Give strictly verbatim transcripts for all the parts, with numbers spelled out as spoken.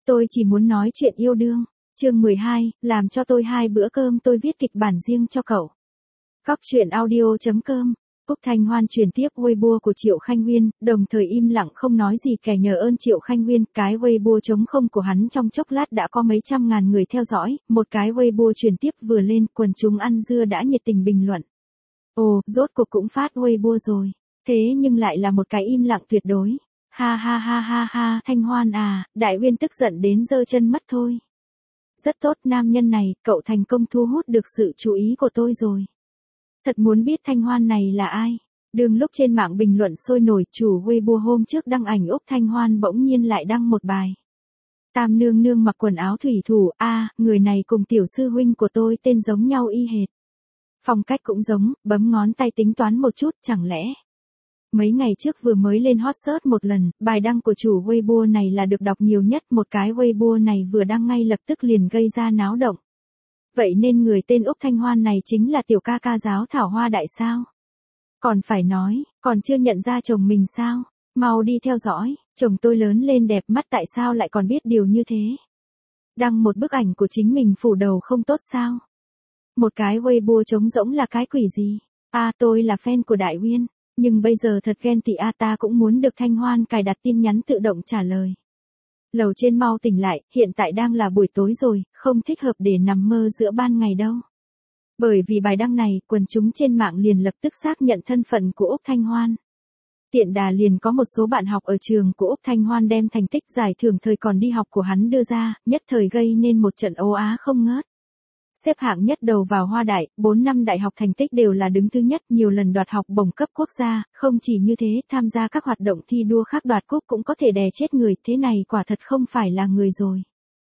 Tôi chỉ muốn nói chuyện yêu đương. Chương mười hai, làm cho tôi hai bữa cơm tôi viết kịch bản riêng cho cậu. Cóc truyện audio chấm com. Úc Thanh Hoan truyền tiếp Weibo của Triệu Khanh Nguyên, đồng thời im lặng không nói gì kẻ nhờ ơn Triệu Khanh Nguyên. Cái Weibo trống không của hắn trong chốc lát đã có mấy trăm ngàn người theo dõi, một cái Weibo truyền tiếp vừa lên, quần chúng ăn dưa đã nhiệt tình bình luận. Ồ, rốt cuộc cũng phát Weibo rồi. Thế nhưng lại là một cái im lặng tuyệt đối. Ha ha ha ha ha, Thanh Hoan à, Đại Uyên tức giận đến giơ chân mất thôi. Rất tốt, nam nhân này, cậu thành công thu hút được sự chú ý của tôi rồi. Thật muốn biết Thanh Hoan này là ai. Đường lúc trên mạng bình luận sôi nổi, chủ Weibo hôm trước đăng ảnh Úc Thanh Hoan bỗng nhiên lại đăng một bài. Tam nương nương mặc quần áo thủy thủ, a, à, người này cùng tiểu sư huynh của tôi tên giống nhau y hệt. Phong cách cũng giống, bấm ngón tay tính toán một chút, chẳng lẽ. Mấy ngày trước vừa mới lên hot search một lần, bài đăng của chủ Weibo này là được đọc nhiều nhất, một cái Weibo này vừa đăng ngay lập tức liền gây ra náo động. Vậy nên người tên Úc Thanh Hoan này chính là tiểu ca ca giáo thảo hoa đại sao? Còn phải nói, còn chưa nhận ra chồng mình sao? Mau đi theo dõi, chồng tôi lớn lên đẹp mắt tại sao lại còn biết điều như thế? Đăng một bức ảnh của chính mình phủ đầu không tốt sao? Một cái Weibo trống rỗng là cái quỷ gì? À, tôi là fan của Đại Uyên. Nhưng bây giờ thật ghen tị a, ta cũng muốn được Thanh Hoan cài đặt tin nhắn tự động trả lời. Lầu trên mau tỉnh lại, hiện tại đang là buổi tối rồi, không thích hợp để nằm mơ giữa ban ngày đâu. Bởi vì bài đăng này, quần chúng trên mạng liền lập tức xác nhận thân phận của Úc Thanh Hoan. Tiện đà liền có một số bạn học ở trường của Úc Thanh Hoan đem thành tích giải thưởng thời còn đi học của hắn đưa ra, nhất thời gây nên một trận ố á không ngớt. Xếp hạng nhất đầu vào Hoa Đại, bốn năm đại học thành tích đều là đứng thứ nhất, nhiều lần đoạt học bổng cấp quốc gia, không chỉ như thế, tham gia các hoạt động thi đua khác đoạt cúp cũng có thể đè chết người, thế này quả thật không phải là người rồi.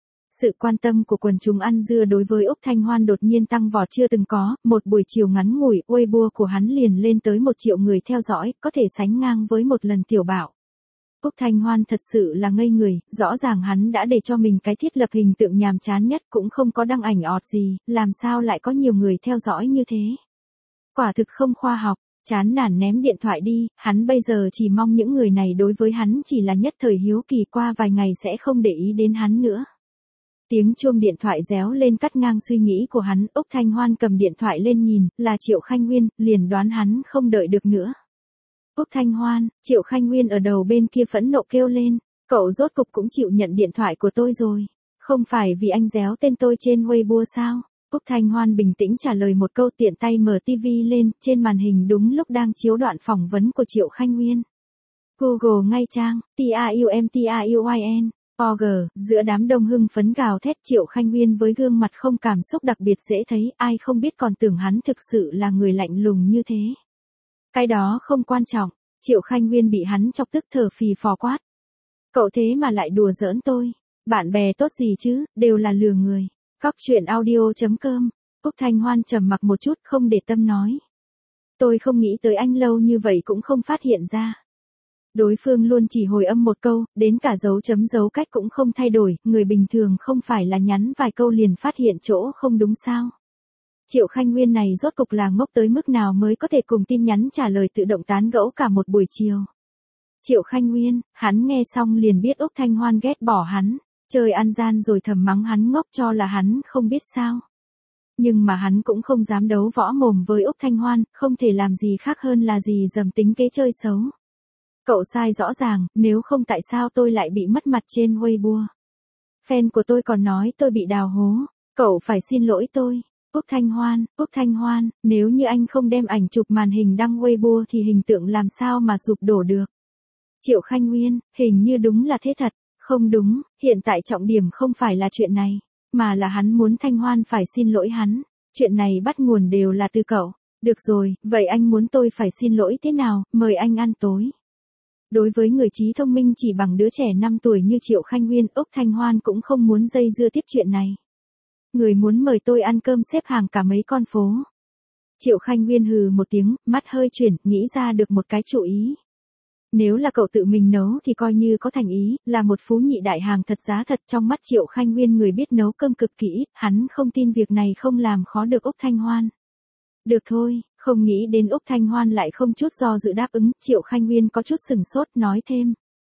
Sự quan tâm của quần chúng ăn dưa đối với Úc Thanh Hoan đột nhiên tăng vọt chưa từng có, một buổi chiều ngắn ngủi, Weibo của hắn liền lên tới một triệu người theo dõi, có thể sánh ngang với một lần tiểu bạo. Úc Thanh Hoan thật sự là ngây người, rõ ràng hắn đã để cho mình cái thiết lập hình tượng nhàm chán nhất cũng không có đăng ảnh ọt gì, làm sao lại có nhiều người theo dõi như thế. Quả thực không khoa học, chán nản ném điện thoại đi, hắn bây giờ chỉ mong những người này đối với hắn chỉ là nhất thời hiếu kỳ, qua vài ngày sẽ không để ý đến hắn nữa. Tiếng chuông điện thoại réo lên cắt ngang suy nghĩ của hắn, Úc Thanh Hoan cầm điện thoại lên nhìn, là Triệu Khanh Nguyên, liền đoán hắn không đợi được nữa. Úc Thanh Hoan, Triệu Khanh Nguyên ở đầu bên kia phẫn nộ kêu lên, cậu rốt cục cũng chịu nhận điện thoại của tôi rồi, không phải vì anh réo tên tôi trên Weibo sao? Úc Thanh Hoan bình tĩnh trả lời một câu, tiện tay mở tivi lên, trên màn hình đúng lúc đang chiếu đoạn phỏng vấn của Triệu Khanh Nguyên. Google ngay trang, T R U M T R U Y N, O G, giữa đám đông hưng phấn gào thét, Triệu Khanh Nguyên với gương mặt không cảm xúc đặc biệt dễ thấy, ai không biết còn tưởng hắn thực sự là người lạnh lùng như thế. Cái đó không quan trọng, Triệu Khanh Nguyên bị hắn chọc tức thở phì phò quát. Cậu thế mà lại đùa giỡn tôi, bạn bè tốt gì chứ, đều là lừa người. Cóc truyện audio chấm com. Úc Thanh Hoan trầm mặc một chút không để tâm nói. Tôi không nghĩ tới anh lâu như vậy cũng không phát hiện ra. Đối phương luôn chỉ hồi âm một câu, đến cả dấu chấm dấu cách cũng không thay đổi, người bình thường không phải là nhắn vài câu liền phát hiện chỗ không đúng sao. Triệu Khanh Nguyên này rốt cục là ngốc tới mức nào mới có thể cùng tin nhắn trả lời tự động tán gẫu cả một buổi chiều. Triệu Khanh Nguyên, hắn nghe xong liền biết Úc Thanh Hoan ghét bỏ hắn, chơi ăn gian rồi thầm mắng hắn ngốc cho là hắn không biết sao. Nhưng mà hắn cũng không dám đấu võ mồm với Úc Thanh Hoan, không thể làm gì khác hơn là gì dầm tính kế chơi xấu. Cậu sai rõ ràng, nếu không tại sao tôi lại bị mất mặt trên Weibo. Fan của tôi còn nói tôi bị đào hố, cậu phải xin lỗi tôi. Úc Thanh Hoan, Úc Thanh Hoan, nếu như anh không đem ảnh chụp màn hình đăng Weibo thì hình tượng làm sao mà sụp đổ được. Triệu Khanh Nguyên, hình như đúng là thế thật, không đúng, hiện tại trọng điểm không phải là chuyện này, mà là hắn muốn Thanh Hoan phải xin lỗi hắn, chuyện này bắt nguồn đều là từ cậu. Được rồi, vậy anh muốn tôi phải xin lỗi thế nào, mời anh ăn tối. Đối với người trí thông minh chỉ bằng đứa trẻ năm tuổi như Triệu Khanh Nguyên, Úc Thanh Hoan cũng không muốn dây dưa tiếp chuyện này. Người muốn mời tôi ăn cơm xếp hàng cả mấy con phố. Triệu Khanh Nguyên hừ một tiếng, mắt hơi chuyển, nghĩ ra được một cái chủ ý. Nếu là cậu tự mình nấu thì coi như có thành ý, là một phú nhị đại hàng thật giá thật. Trong mắt Triệu Khanh Nguyên người biết nấu cơm cực kỹ, hắn không tin việc này không làm khó được Úc Thanh Hoan. Được thôi, không nghĩ đến Úc Thanh Hoan lại không chút do dự đáp ứng, Triệu Khanh Nguyên có chút sừng sốt nói thêm.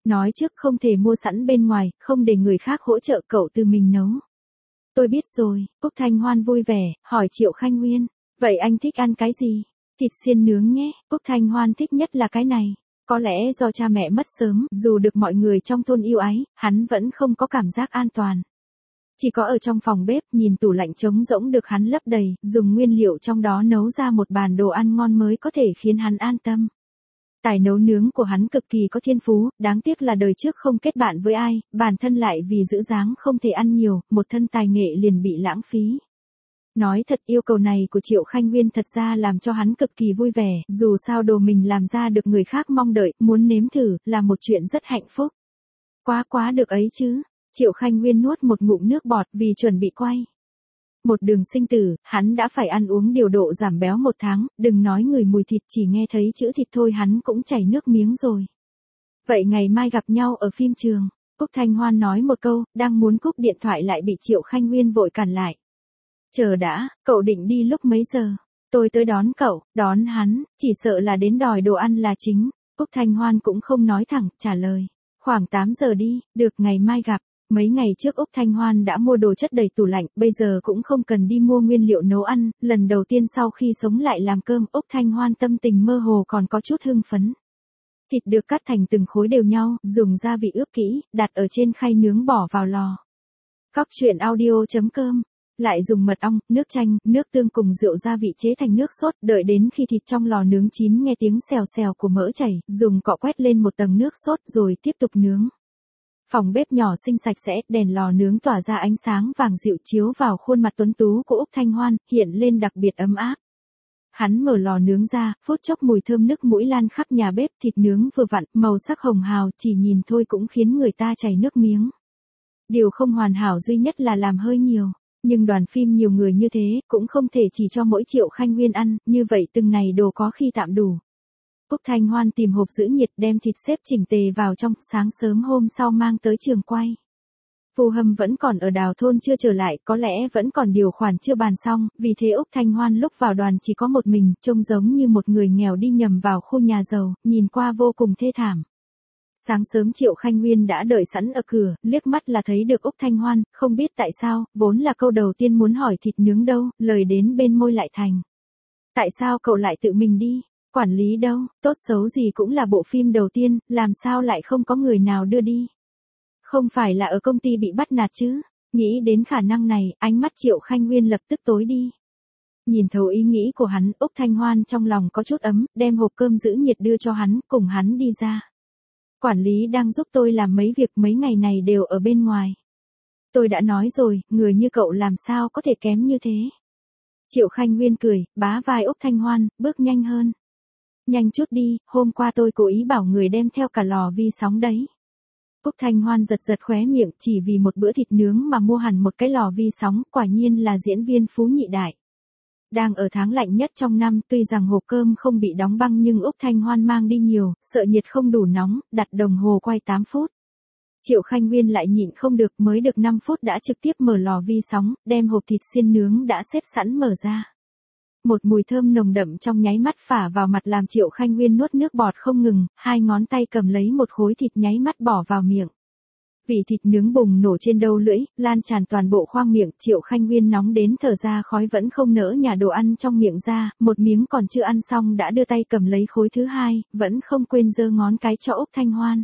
Nói trước không thể mua sẵn bên ngoài, không để người khác hỗ trợ, cậu tự mình nấu. Tôi biết rồi, Úc Thanh Hoan vui vẻ, hỏi Triệu Khanh Nguyên. Vậy anh thích ăn cái gì? Thịt xiên nướng nhé, Úc Thanh Hoan thích nhất là cái này. Có lẽ do cha mẹ mất sớm, dù được mọi người trong thôn yêu ái, hắn vẫn không có cảm giác an toàn. Chỉ có ở trong phòng bếp, nhìn tủ lạnh trống rỗng được hắn lấp đầy, dùng nguyên liệu trong đó nấu ra một bàn đồ ăn ngon mới có thể khiến hắn an tâm. Tài nấu nướng của hắn cực kỳ có thiên phú, đáng tiếc là đời trước không kết bạn với ai, bản thân lại vì giữ dáng không thể ăn nhiều, một thân tài nghệ liền bị lãng phí. Nói thật, yêu cầu này của Triệu Khanh Nguyên thật ra làm cho hắn cực kỳ vui vẻ, dù sao đồ mình làm ra được người khác mong đợi, muốn nếm thử, là một chuyện rất hạnh phúc. Quá quá được ấy chứ, Triệu Khanh Nguyên nuốt một ngụm nước bọt vì chuẩn bị quay. Một đường sinh tử, hắn đã phải ăn uống điều độ giảm béo một tháng, đừng nói người mùi thịt, chỉ nghe thấy chữ thịt thôi hắn cũng chảy nước miếng rồi. Vậy ngày mai gặp nhau ở phim trường, Úc Thanh Hoan nói một câu, đang muốn cúp điện thoại lại bị Triệu Khanh Nguyên vội cản lại. Chờ đã, cậu định đi lúc mấy giờ? Tôi tới đón cậu, đón hắn, chỉ sợ là đến đòi đồ ăn là chính. Úc Thanh Hoan cũng không nói thẳng, trả lời. Khoảng tám giờ đi, được, ngày mai gặp. Mấy ngày trước Úc Thanh Hoan đã mua đồ chất đầy tủ lạnh, bây giờ cũng không cần đi mua nguyên liệu nấu ăn, lần đầu tiên sau khi sống lại làm cơm, Úc Thanh Hoan tâm tình mơ hồ còn có chút hưng phấn. Thịt được cắt thành từng khối đều nhau, dùng gia vị ướp kỹ, đặt ở trên khay nướng bỏ vào lò. Cóc truyện audio chấm com. Lại dùng mật ong, nước chanh, nước tương cùng rượu gia vị chế thành nước sốt, đợi đến khi thịt trong lò nướng chín nghe tiếng xèo xèo của mỡ chảy, dùng cọ quét lên một tầng nước sốt rồi tiếp tục nướng. Phòng bếp nhỏ xinh sạch sẽ, đèn lò nướng tỏa ra ánh sáng vàng dịu chiếu vào khuôn mặt tuấn tú của Úc Thanh Hoan, hiện lên đặc biệt ấm áp. Hắn mở lò nướng ra, phút chốc mùi thơm nức mũi lan khắp nhà bếp, thịt nướng vừa vặn, màu sắc hồng hào, chỉ nhìn thôi cũng khiến người ta chảy nước miếng. Điều không hoàn hảo duy nhất là làm hơi nhiều. Nhưng đoàn phim nhiều người như thế, cũng không thể chỉ cho mỗi Triệu Khanh Nguyên ăn, như vậy từng này đồ có khi tạm đủ. Úc Thanh Hoan tìm hộp giữ nhiệt đem thịt xếp chỉnh tề vào trong, sáng sớm hôm sau mang tới trường quay. Phù Hâm vẫn còn ở Đào thôn chưa trở lại, có lẽ vẫn còn điều khoản chưa bàn xong, vì thế Úc Thanh Hoan lúc vào đoàn chỉ có một mình, trông giống như một người nghèo đi nhầm vào khu nhà giàu, nhìn qua vô cùng thê thảm. Sáng sớm Triệu Khanh Nguyên đã đợi sẵn ở cửa, liếc mắt là thấy được Úc Thanh Hoan, không biết tại sao, vốn là câu đầu tiên muốn hỏi thịt nướng đâu, lời đến bên môi lại thành. Tại sao cậu lại tự mình đi? Quản lý đâu, tốt xấu gì cũng là bộ phim đầu tiên, làm sao lại không có người nào đưa đi? Không phải là ở công ty bị bắt nạt chứ? Nghĩ đến khả năng này, ánh mắt Triệu Khanh Nguyên lập tức tối đi. Nhìn thấu ý nghĩ của hắn, Úc Thanh Hoan trong lòng có chút ấm, đem hộp cơm giữ nhiệt đưa cho hắn, cùng hắn đi ra. Quản lý đang giúp tôi làm mấy việc mấy ngày này đều ở bên ngoài. Tôi đã nói rồi, người như cậu làm sao có thể kém như thế. Triệu Khanh Nguyên cười, bá vai Úc Thanh Hoan, bước nhanh hơn. Nhanh chút đi, hôm qua tôi cố ý bảo người đem theo cả lò vi sóng đấy. Úc Thanh Hoan giật giật khóe miệng, chỉ vì một bữa thịt nướng mà mua hẳn một cái lò vi sóng, quả nhiên là diễn viên phú nhị đại. Đang ở tháng lạnh nhất trong năm, tuy rằng hộp cơm không bị đóng băng nhưng Úc Thanh Hoan mang đi nhiều, sợ nhiệt không đủ nóng, đặt đồng hồ quay tám phút. Triệu Khanh Nguyên lại nhịn không được, mới được năm phút đã trực tiếp mở lò vi sóng, đem hộp thịt xiên nướng đã xếp sẵn mở ra. Một mùi thơm nồng đậm trong nháy mắt phả vào mặt làm Triệu Khanh Nguyên nuốt nước bọt không ngừng, hai ngón tay cầm lấy một khối thịt nháy mắt bỏ vào miệng. Vị thịt nướng bùng nổ trên đầu lưỡi, lan tràn toàn bộ khoang miệng, Triệu Khanh Nguyên nóng đến thở ra khói vẫn không nỡ nhả đồ ăn trong miệng ra, một miếng còn chưa ăn xong đã đưa tay cầm lấy khối thứ hai, vẫn không quên giơ ngón cái cho Úc Thanh Hoan.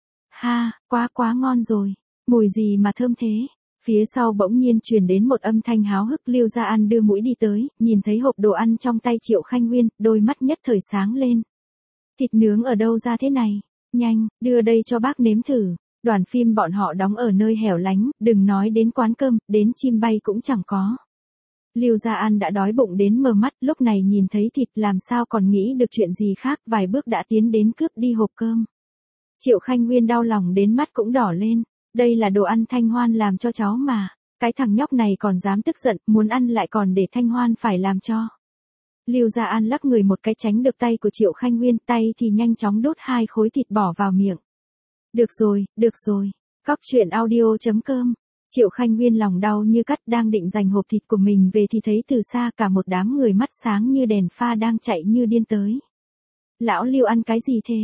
Ha, quá quá ngon rồi, mùi gì mà thơm thế. Phía sau bỗng nhiên truyền đến một âm thanh háo hức, Lưu Gia An đưa mũi đi tới, nhìn thấy hộp đồ ăn trong tay Triệu Khanh Nguyên, đôi mắt nhất thời sáng lên. Thịt nướng ở đâu ra thế này? Nhanh, đưa đây cho bác nếm thử. Đoàn phim bọn họ đóng ở nơi hẻo lánh, đừng nói đến quán cơm, đến chim bay cũng chẳng có. Lưu Gia An đã đói bụng đến mờ mắt, lúc này nhìn thấy thịt làm sao còn nghĩ được chuyện gì khác, vài bước đã tiến đến cướp đi hộp cơm. Triệu Khanh Nguyên đau lòng đến mắt cũng đỏ lên, đây là đồ ăn Thanh Hoan làm cho cháu mà, cái thằng nhóc này còn dám tức giận, muốn ăn lại còn để Thanh Hoan phải làm cho. Lưu Gia An lắc người một cái tránh được tay của Triệu Khanh Nguyên, tay thì nhanh chóng đốt hai khối thịt bỏ vào miệng. Được rồi, được rồi. Cóc truyện audio chấm com. Triệu Khanh Nguyên lòng đau như cắt, đang định giành hộp thịt của mình về thì thấy từ xa cả một đám người mắt sáng như đèn pha đang chạy như điên tới. Lão Lưu ăn cái gì thế?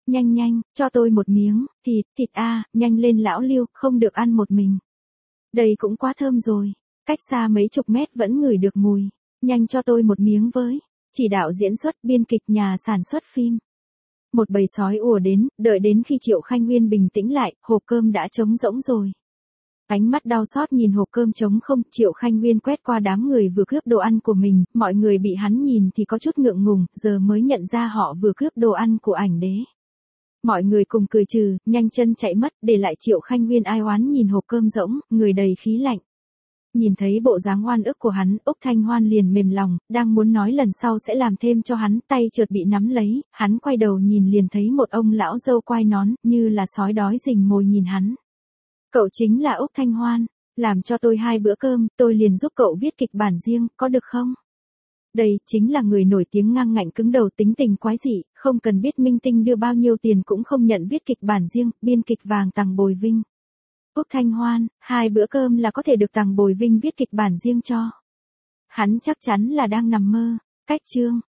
Nhanh nhanh, cho tôi một miếng, thịt, thịt a, nhanh lên lão Lưu, không được ăn một mình. Đây cũng quá thơm rồi, cách xa mấy chục mét vẫn ngửi được mùi, nhanh cho tôi một miếng với. Chỉ đạo diễn xuất, biên kịch, nhà sản xuất phim. Một bầy sói ùa đến, đợi đến khi Triệu Khanh Nguyên bình tĩnh lại, hộp cơm đã trống rỗng rồi. Ánh mắt đau xót nhìn hộp cơm trống không, Triệu Khanh Nguyên quét qua đám người vừa cướp đồ ăn của mình, mọi người bị hắn nhìn thì có chút ngượng ngùng, giờ mới nhận ra họ vừa cướp đồ ăn của ảnh đế. Mọi người cùng cười trừ, nhanh chân chạy mất, để lại Triệu Khanh Nguyên ai oán nhìn hộp cơm rỗng, người đầy khí lạnh. Nhìn thấy bộ dáng oan ức của hắn, Úc Thanh Hoan liền mềm lòng, đang muốn nói lần sau sẽ làm thêm cho hắn, tay chợt bị nắm lấy, hắn quay đầu nhìn liền thấy một ông lão râu quai nón, như là sói đói rình mồi nhìn hắn. Cậu chính là Úc Thanh Hoan, làm cho tôi hai bữa cơm, tôi liền giúp cậu viết kịch bản riêng, có được không? Đây, chính là người nổi tiếng ngang ngạnh cứng đầu tính tình quái dị, không cần biết minh tinh đưa bao nhiêu tiền cũng không nhận viết kịch bản riêng, biên kịch vàng Tằng Bồi Vinh. Úc Thanh Hoan, hai bữa cơm là có thể được Tằng Bồi Vinh viết kịch bản riêng cho. Hắn chắc chắn là đang nằm mơ. Cách chương